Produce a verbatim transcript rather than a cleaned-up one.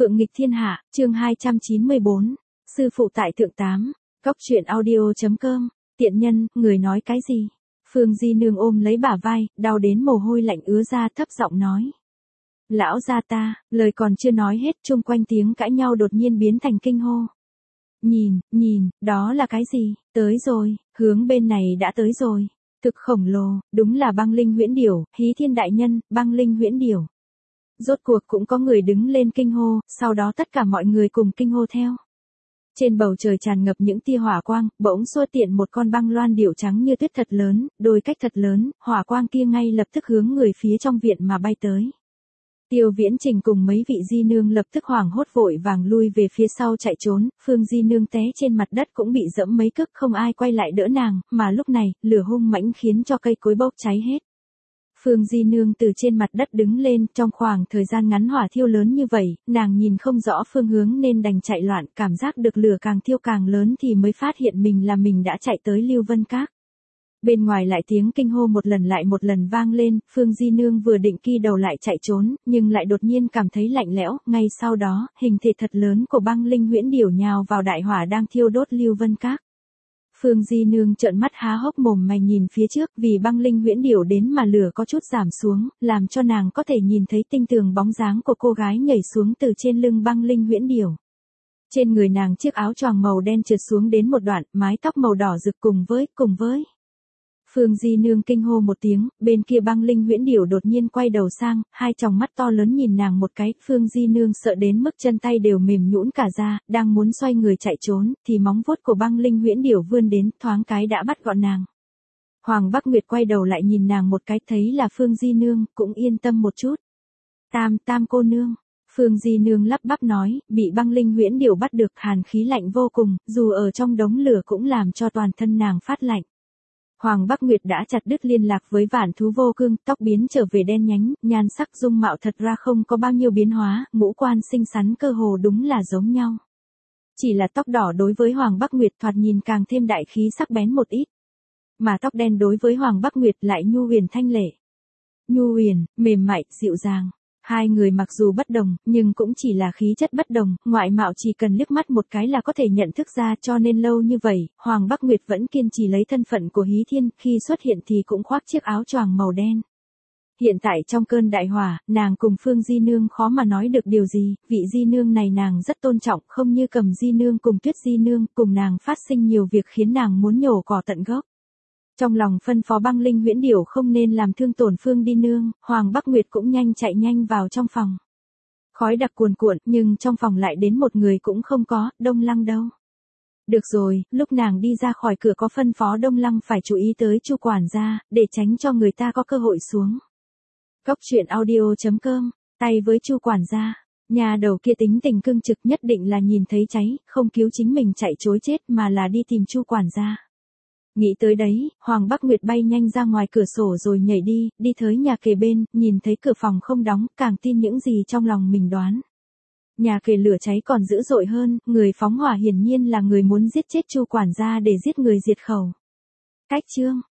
Phượng nghịch thiên hạ, chương hai trăm chín mươi bốn. Sư phụ tại thượng tám. Cóc truyện audio.com. Tiện nhân, người nói cái gì? Phương Di Nương ôm lấy bả vai, đau đến mồ hôi lạnh ứa ra, thấp giọng nói. Lão gia ta, lời còn chưa nói hết, chung quanh tiếng cãi nhau đột nhiên biến thành kinh hô. Nhìn, nhìn, đó là cái gì? Tới rồi, hướng bên này đã tới rồi. Thực khổng lồ, đúng là băng linh huyễn điểu, Hí Thiên đại nhân, băng linh huyễn điểu. Rốt cuộc cũng có người đứng lên kinh hô, sau đó tất cả mọi người cùng kinh hô theo. Trên bầu trời tràn ngập những tia hỏa quang, bỗng xua tiện một con băng loan điểu trắng như tuyết thật lớn, đôi cách thật lớn, hỏa quang kia ngay lập tức hướng người phía trong viện mà bay tới. Tiêu Viễn Trình cùng mấy vị di nương lập tức hoảng hốt vội vàng lui về phía sau chạy trốn, Phương Di Nương té trên mặt đất cũng bị dẫm mấy cước, không ai quay lại đỡ nàng, mà lúc này, lửa hung mãnh khiến cho cây cối bốc cháy hết. Phương Di Nương từ trên mặt đất đứng lên, trong khoảng thời gian ngắn hỏa thiêu lớn như vậy, nàng nhìn không rõ phương hướng nên đành chạy loạn, cảm giác được lửa càng thiêu càng lớn thì mới phát hiện mình là mình đã chạy tới Lưu Vân Các. Bên ngoài lại tiếng kinh hô một lần lại một lần vang lên, Phương Di Nương vừa định ki đầu lại chạy trốn, nhưng lại đột nhiên cảm thấy lạnh lẽo, ngay sau đó, hình thể thật lớn của băng linh huyễn điểu nhào vào đại hỏa đang thiêu đốt Lưu Vân Các. Phương Di Nương trợn mắt há hốc mồm mày nhìn phía trước, vì băng linh huyễn điểu đến mà lửa có chút giảm xuống, làm cho nàng có thể nhìn thấy tinh tường bóng dáng của cô gái nhảy xuống từ trên lưng băng linh huyễn điểu. Trên người nàng chiếc áo choàng màu đen trượt xuống đến một đoạn, mái tóc màu đỏ rực cùng với, cùng với. Phương Di Nương kinh hô một tiếng, bên kia băng linh huyễn điểu đột nhiên quay đầu sang, hai tròng mắt to lớn nhìn nàng một cái, Phương Di Nương sợ đến mức chân tay đều mềm nhũn cả ra, đang muốn xoay người chạy trốn, thì móng vuốt của băng linh huyễn điểu vươn đến, thoáng cái đã bắt gọn nàng. Hoàng Bắc Nguyệt quay đầu lại nhìn nàng một cái, thấy là Phương Di Nương, cũng yên tâm một chút. Tam, tam cô nương. Phương Di Nương lắp bắp nói, bị băng linh huyễn điểu bắt được, hàn khí lạnh vô cùng, dù ở trong đống lửa cũng làm cho toàn thân nàng phát lạnh. Hoàng Bắc Nguyệt đã chặt đứt liên lạc với Vạn Thú Vô Cương, tóc biến trở về đen nhánh, nhan sắc dung mạo thật ra không có bao nhiêu biến hóa, ngũ quan xinh xắn cơ hồ đúng là giống nhau. Chỉ là tóc đỏ đối với Hoàng Bắc Nguyệt thoạt nhìn càng thêm đại khí sắc bén một ít. Mà tóc đen đối với Hoàng Bắc Nguyệt lại nhu huyền thanh lệ. Nhu huyền, mềm mại, dịu dàng. Hai người mặc dù bất đồng, nhưng cũng chỉ là khí chất bất đồng, ngoại mạo chỉ cần liếc mắt một cái là có thể nhận thức ra, cho nên lâu như vậy, Hoàng Bắc Nguyệt vẫn kiên trì lấy thân phận của Hí Thiên, khi xuất hiện thì cũng khoác chiếc áo choàng màu đen. Hiện tại trong cơn đại hỏa, nàng cùng Phương Di Nương khó mà nói được điều gì, vị Di Nương này nàng rất tôn trọng, không như Cầm Di Nương cùng Tuyết Di Nương, cùng nàng phát sinh nhiều việc khiến nàng muốn nhổ cỏ tận gốc. Trong lòng phân phó băng linh huyễn điểu không nên làm thương tổn Phương Di Nương, Hoàng Bắc Nguyệt cũng nhanh chạy nhanh vào trong phòng. Khói đặc cuồn cuộn, nhưng trong phòng lại đến một người cũng không có, Đông Lăng đâu. Được rồi, lúc nàng đi ra khỏi cửa có phân phó Đông Lăng phải chú ý tới Chu quản gia, để tránh cho người ta có cơ hội xuống. Cóc truyện audio.com, tay với Chu quản gia, nhà đầu kia tính tình cương trực, nhất định là nhìn thấy cháy, không cứu chính mình chạy trối chết mà là đi tìm Chu quản gia. Nghĩ tới đấy, Hoàng Bắc Nguyệt bay nhanh ra ngoài cửa sổ rồi nhảy đi, đi tới nhà kề bên, nhìn thấy cửa phòng không đóng, càng tin những gì trong lòng mình đoán. Nhà kề lửa cháy còn dữ dội hơn, người phóng hỏa hiển nhiên là người muốn giết chết Chu quản gia để giết người diệt khẩu. Cách chương